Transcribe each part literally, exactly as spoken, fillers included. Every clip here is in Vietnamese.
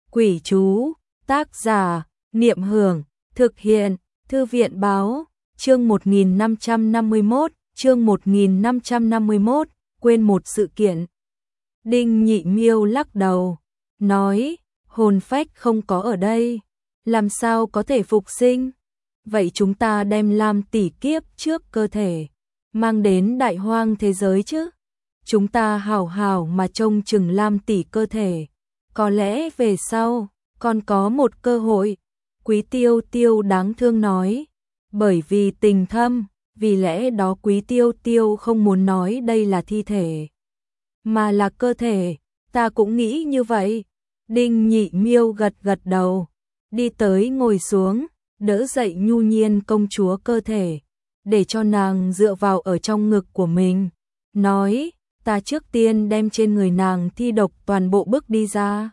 Quỷ chú, tác giả, Niệm Hưởng, thực hiện, Thư viện báo, chương một nghìn năm trăm năm mươi mốt, chương một nghìn năm trăm năm mươi mốt, quên một sự kiện. Đinh Nhị Miêu lắc đầu, nói, hồn phách không có ở đây, làm sao có thể phục sinh? Vậy chúng ta đem Lam tỷ kiếp trước cơ thể, mang đến đại hoang thế giới chứ? Chúng ta hảo hảo mà trông chừng Lam tỷ cơ thể, có lẽ về sau còn có một cơ hội. Quý Tiêu Tiêu đáng thương nói, bởi vì tình thâm, vì lẽ đó Quý Tiêu Tiêu không muốn nói đây là thi thể, mà là cơ thể. Ta cũng nghĩ như vậy. Đinh Nhị Miêu gật gật đầu, đi tới ngồi xuống, đỡ dậy Nhu Nhiên công chúa cơ thể, để cho nàng dựa vào ở trong ngực của mình, nói, ta trước tiên đem trên người nàng thi độc toàn bộ bước đi ra.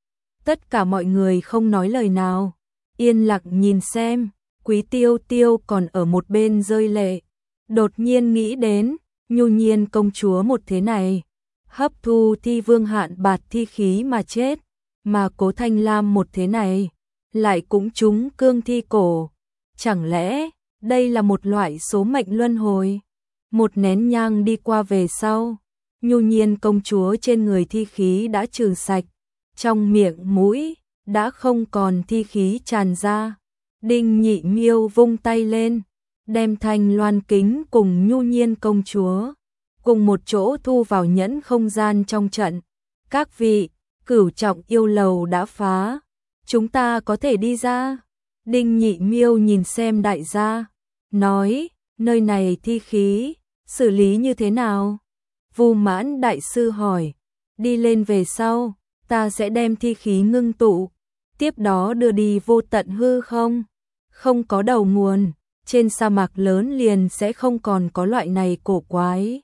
Tất cả mọi người không nói lời nào, yên lặng nhìn xem. Quý Tiêu Tiêu còn ở một bên rơi lệ, đột nhiên nghĩ đến, Nhu Nhiên công chúa một thế này, hấp thu thi vương hạn bạt thi khí mà chết, mà Cố Thanh Lam một thế này, lại cũng trúng cương thi cổ. Chẳng lẽ, đây là một loại số mệnh luân hồi? Một nén nhang đi qua về sau, Nhu Nhiên công chúa trên người thi khí đã trừ sạch, trong miệng mũi đã không còn thi khí tràn ra. Đinh Nhị Miêu vung tay lên, đem Thanh Loan kính cùng Nhu Nhiên công chúa cùng một chỗ thu vào nhẫn không gian trong trận. Các vị, cửu trọng yêu lầu đã phá, chúng ta có thể đi ra. Đinh Nhị Miêu nhìn xem đại gia, nói, nơi này thi khí, xử lý như thế nào? Vu Mãn đại sư hỏi, đi lên về sau, ta sẽ đem thi khí ngưng tụ, tiếp đó đưa đi vô tận hư không. Không có đầu nguồn, trên sa mạc lớn liền sẽ không còn có loại này cổ quái.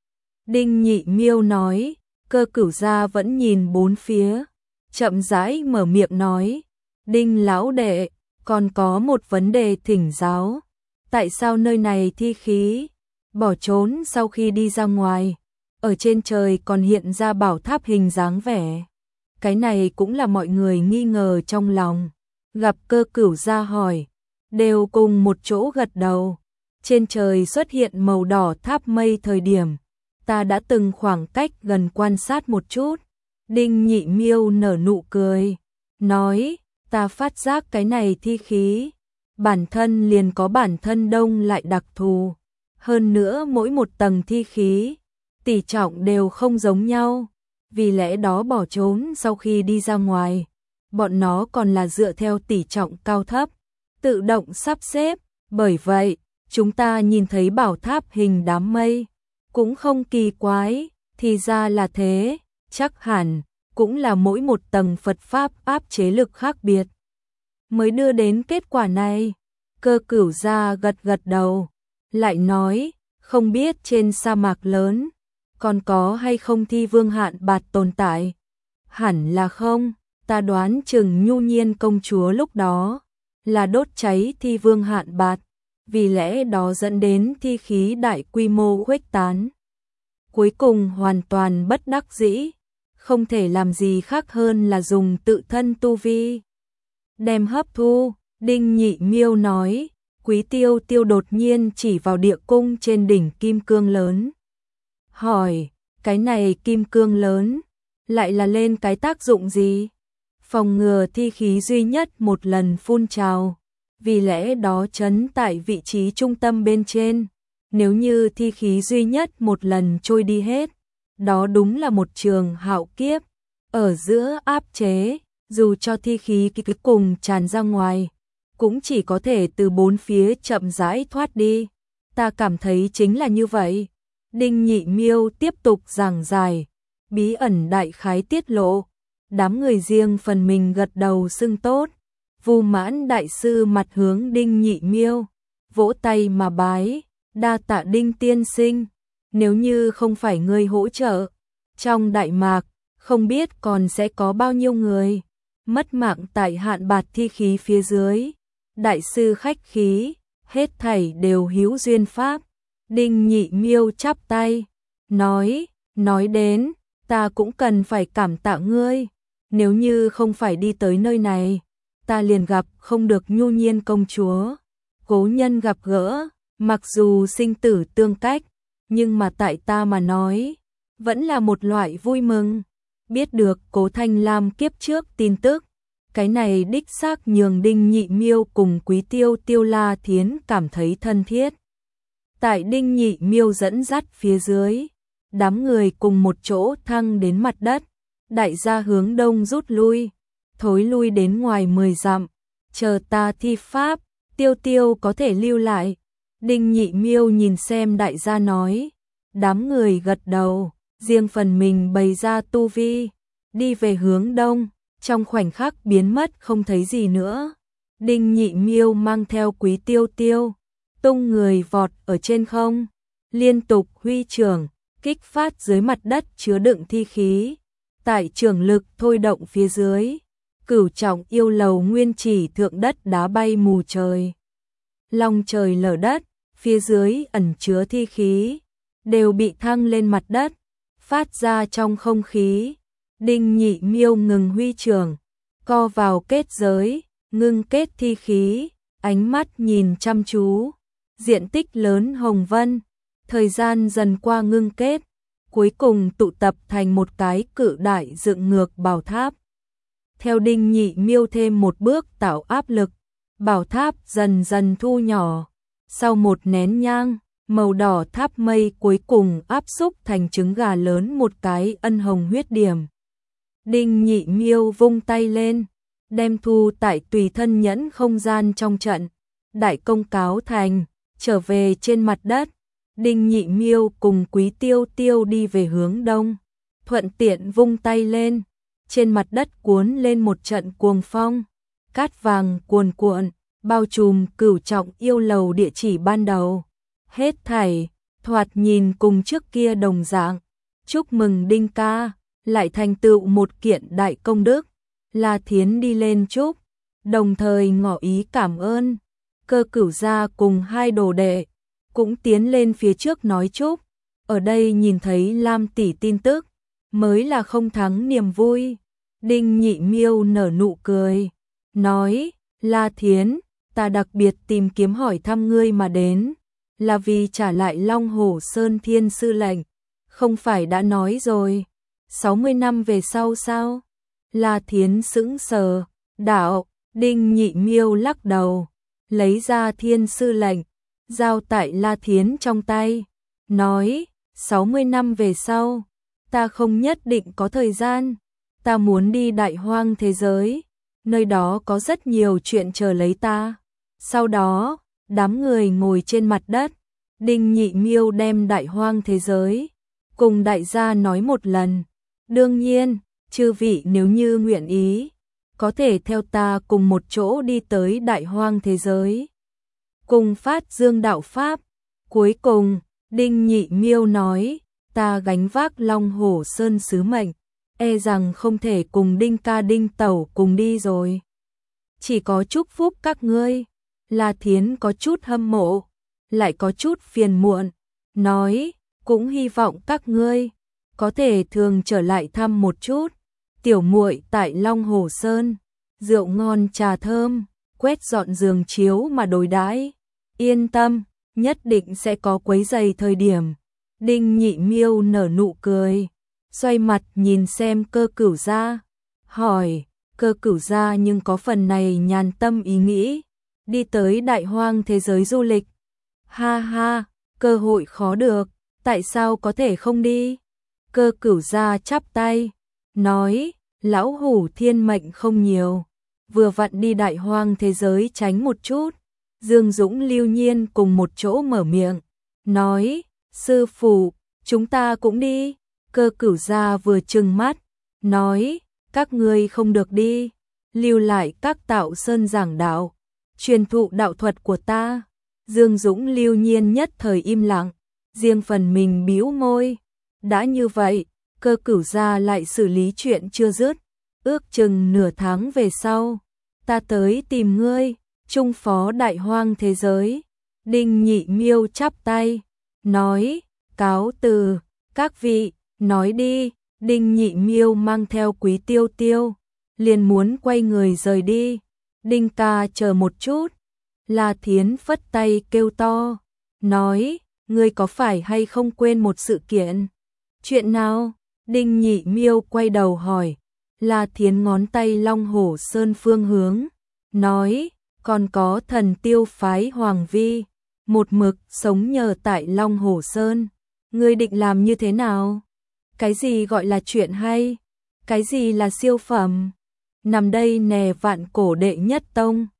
Đinh Nhị Miêu nói, Cơ Cửu gia vẫn nhìn bốn phía, chậm rãi mở miệng nói, Đinh lão đệ, còn có một vấn đề thỉnh giáo. Tại sao nơi này thi khí bỏ trốn sau khi đi ra ngoài, ở trên trời còn hiện ra bảo tháp hình dáng vẻ? Cái này cũng là mọi người nghi ngờ trong lòng. Gặp Cơ Cửu gia hỏi, đều cùng một chỗ gật đầu. Trên trời xuất hiện màu đỏ tháp mây thời điểm, ta đã từng khoảng cách gần quan sát một chút. Đinh Nhị Miêu nở nụ cười, nói, ta phát giác cái này thi khí, bản thân liền có bản thân đông lại đặc thù. Hơn nữa mỗi một tầng thi khí, tỷ trọng đều không giống nhau, vì lẽ đó bỏ trốn sau khi đi ra ngoài, bọn nó còn là dựa theo tỷ trọng cao thấp, tự động sắp xếp. Bởi vậy, chúng ta nhìn thấy bảo tháp hình đám mây, cũng không kỳ quái, thì ra là thế, chắc hẳn, cũng là mỗi một tầng Phật Pháp áp chế lực khác biệt, mới đưa đến kết quả này. Cơ Cửu gia gật gật đầu, lại nói, không biết trên sa mạc lớn, còn có hay không thi vương hạn bạt tồn tại? Hẳn là không, ta đoán chừng Nhu Nhiên công chúa lúc đó là đốt cháy thi vương hạn bạt, vì lẽ đó dẫn đến thi khí đại quy mô khuếch tán. Cuối cùng hoàn toàn bất đắc dĩ, không thể làm gì khác hơn là dùng tự thân tu vi đem hấp thu. Đinh Nhị Miêu nói, Quý Tiêu Tiêu đột nhiên chỉ vào địa cung trên đỉnh kim cương lớn, hỏi, cái này kim cương lớn lại là lên cái tác dụng gì? Phòng ngừa thi khí duy nhất một lần phun trào, vì lẽ đó trấn tại vị trí trung tâm bên trên. Nếu như thi khí duy nhất một lần trôi đi hết, đó đúng là một trường hạo kiếp. Ở giữa áp chế, dù cho thi khí cuối cùng tràn ra ngoài, cũng chỉ có thể từ bốn phía chậm rãi thoát đi. Ta cảm thấy chính là như vậy. Đinh Nhị Miêu tiếp tục giảng giải, bí ẩn đại khái tiết lộ. Đám người riêng phần mình gật đầu xưng tốt. Vu Mãn đại sư mặt hướng Đinh Nhị Miêu, vỗ tay mà bái, đa tạ Đinh tiên sinh, nếu như không phải ngươi hỗ trợ, trong Đại Mạc không biết còn sẽ có bao nhiêu người mất mạng tại hạn bạt thi khí phía dưới. Đại sư khách khí, hết thảy đều hữu duyên pháp. Đinh Nhị Miêu chắp tay, nói, nói đến, ta cũng cần phải cảm tạ ngươi. nếu như không phải đi tới nơi này, ta liền gặp không được Nhu Nhiên công chúa. Cố nhân gặp gỡ, mặc dù sinh tử tương cách, nhưng mà tại ta mà nói, vẫn là một loại vui mừng. Biết được Cố Thanh Lam kiếp trước tin tức, cái này đích xác nhường Đinh Nhị Miêu cùng Quý Tiêu Tiêu La Thiến cảm thấy thân thiết. Tại Đinh Nhị Miêu dẫn dắt phía dưới, đám người cùng một chỗ thăng đến mặt đất, đại gia hướng đông rút lui, thối lui đến ngoài mười dặm, chờ ta thi pháp, Tiêu Tiêu có thể lưu lại. Đinh Nhị Miêu nhìn xem đại gia nói, đám người gật đầu, riêng phần mình bày ra tu vi, đi về hướng đông, trong khoảnh khắc biến mất không thấy gì nữa. Đinh Nhị Miêu mang theo Quý Tiêu Tiêu, tung người vọt ở trên không, liên tục huy trưởng, kích phát dưới mặt đất chứa đựng thi khí. Tại trường lực thôi động phía dưới, cửu trọng yêu lầu nguyên chỉ thượng đất đá bay mù trời. Long trời lở đất, phía dưới ẩn chứa thi khí, đều bị thăng lên mặt đất, phát ra trong không khí. Đinh Nhị Miêu ngừng huy trưởng, co vào kết giới, ngưng kết thi khí, ánh mắt nhìn chăm chú. Diện tích lớn hồng vân, thời gian dần qua ngưng kết, cuối cùng tụ tập thành một cái cự đại dựng ngược bảo tháp. Theo Đinh Nhị Miêu thêm một bước tạo áp lực, bảo tháp dần dần thu nhỏ. Sau một nén nhang, màu đỏ tháp mây cuối cùng áp xúc thành trứng gà lớn một cái ân hồng huyết điểm. Đinh Nhị Miêu vung tay lên, đem thu tại tùy thân nhẫn không gian trong trận. Đại công cáo thành, trở về trên mặt đất. Đinh Nhị Miêu cùng Quý Tiêu Tiêu đi về hướng đông, thuận tiện vung tay lên, trên mặt đất cuốn lên một trận cuồng phong, cát vàng cuồn cuộn, bao trùm cửu trọng yêu lầu địa chỉ ban đầu. Hết thảy, thoạt nhìn cùng trước kia đồng dạng. Chúc mừng Đinh ca, lại thành tựu một kiện đại công đức. La Thiến đi lên chúc, đồng thời ngỏ ý cảm ơn. Cơ Cửu gia cùng hai đồ đệ cũng tiến lên phía trước nói chúc. Ở đây nhìn thấy Lam tỷ tin tức, mới là không thắng niềm vui. Đinh Nhị Miêu nở nụ cười, nói, La Thiến, ta đặc biệt tìm kiếm hỏi thăm ngươi mà đến, là vì trả lại Long Hổ Sơn Thiên sư lệnh, không phải đã nói rồi, sáu mươi năm về sau sao? La Thiến sững sờ, đạo. Đinh Nhị Miêu lắc đầu, lấy ra thiên sư lệnh, giao tại La Thiến trong tay, nói, sáu mươi năm về sau, ta không nhất định có thời gian, ta muốn đi đại hoang thế giới, nơi đó có rất nhiều chuyện chờ lấy ta. Sau đó, đám người ngồi trên mặt đất, Đinh Nhị Miêu đem đại hoang thế giới, cùng đại gia nói một lần. Đương nhiên, chư vị nếu như nguyện ý, có thể theo ta cùng một chỗ đi tới đại hoang thế giới, cùng phát dương đạo Pháp. Cuối cùng, Đinh Nhị Miêu nói, ta gánh vác Long Hổ Sơn sứ mệnh, e rằng không thể cùng Đinh ca Đinh tẩu cùng đi rồi. Chỉ có chúc phúc các ngươi. La Thiến có chút hâm mộ, lại có chút phiền muộn, nói, cũng hy vọng các ngươi có thể thường trở lại thăm một chút. Tiểu muội tại Long Hồ Sơn, rượu ngon trà thơm, quét dọn giường chiếu mà đối đãi. Yên tâm, nhất định sẽ có quấy giày thời điểm. Đinh Nhị Miêu nở nụ cười, xoay mặt nhìn xem Cơ Cửu gia, hỏi, Cơ Cửu gia nhưng có phần này nhàn tâm ý nghĩ, đi tới đại hoang thế giới du lịch. Ha ha, cơ hội khó được, tại sao có thể không đi? Cơ Cửu gia chắp tay, nói, lão hủ thiên mệnh không nhiều, vừa vặn đi đại hoang thế giới tránh một chút. Dương Dũng Lưu Nhiên cùng một chỗ mở miệng, nói, sư phụ, chúng ta cũng đi. Cơ Cửu gia vừa trừng mắt, nói, các ngươi không được đi, lưu lại các tạo sơn giảng đạo, truyền thụ đạo thuật của ta. Dương Dũng Lưu Nhiên nhất thời im lặng, riêng phần mình bĩu môi. Đã như vậy, Cơ Cửu gia lại xử lý chuyện chưa dứt, ước chừng nửa tháng về sau, ta tới tìm ngươi, trung phó đại hoang thế giới. Đinh Nhị Miêu chắp tay, nói, cáo từ, các vị, nói đi. Đinh Nhị Miêu mang theo Quý Tiêu Tiêu, liền muốn quay người rời đi. Đinh ca chờ một chút. La Thiến phất tay kêu to, nói, ngươi có phải hay không quên một sự kiện? Chuyện nào? Đinh Nhị Miêu quay đầu hỏi. La Thiến ngón tay Long Hổ Sơn phương hướng, nói, còn có thần tiêu phái Hoàng Vi, một mực sống nhờ tại Long Hổ Sơn. Ngươi định làm như thế nào? Cái gì gọi là chuyện hay? Cái gì là siêu phẩm? Nằm đây nè vạn cổ đệ nhất tông.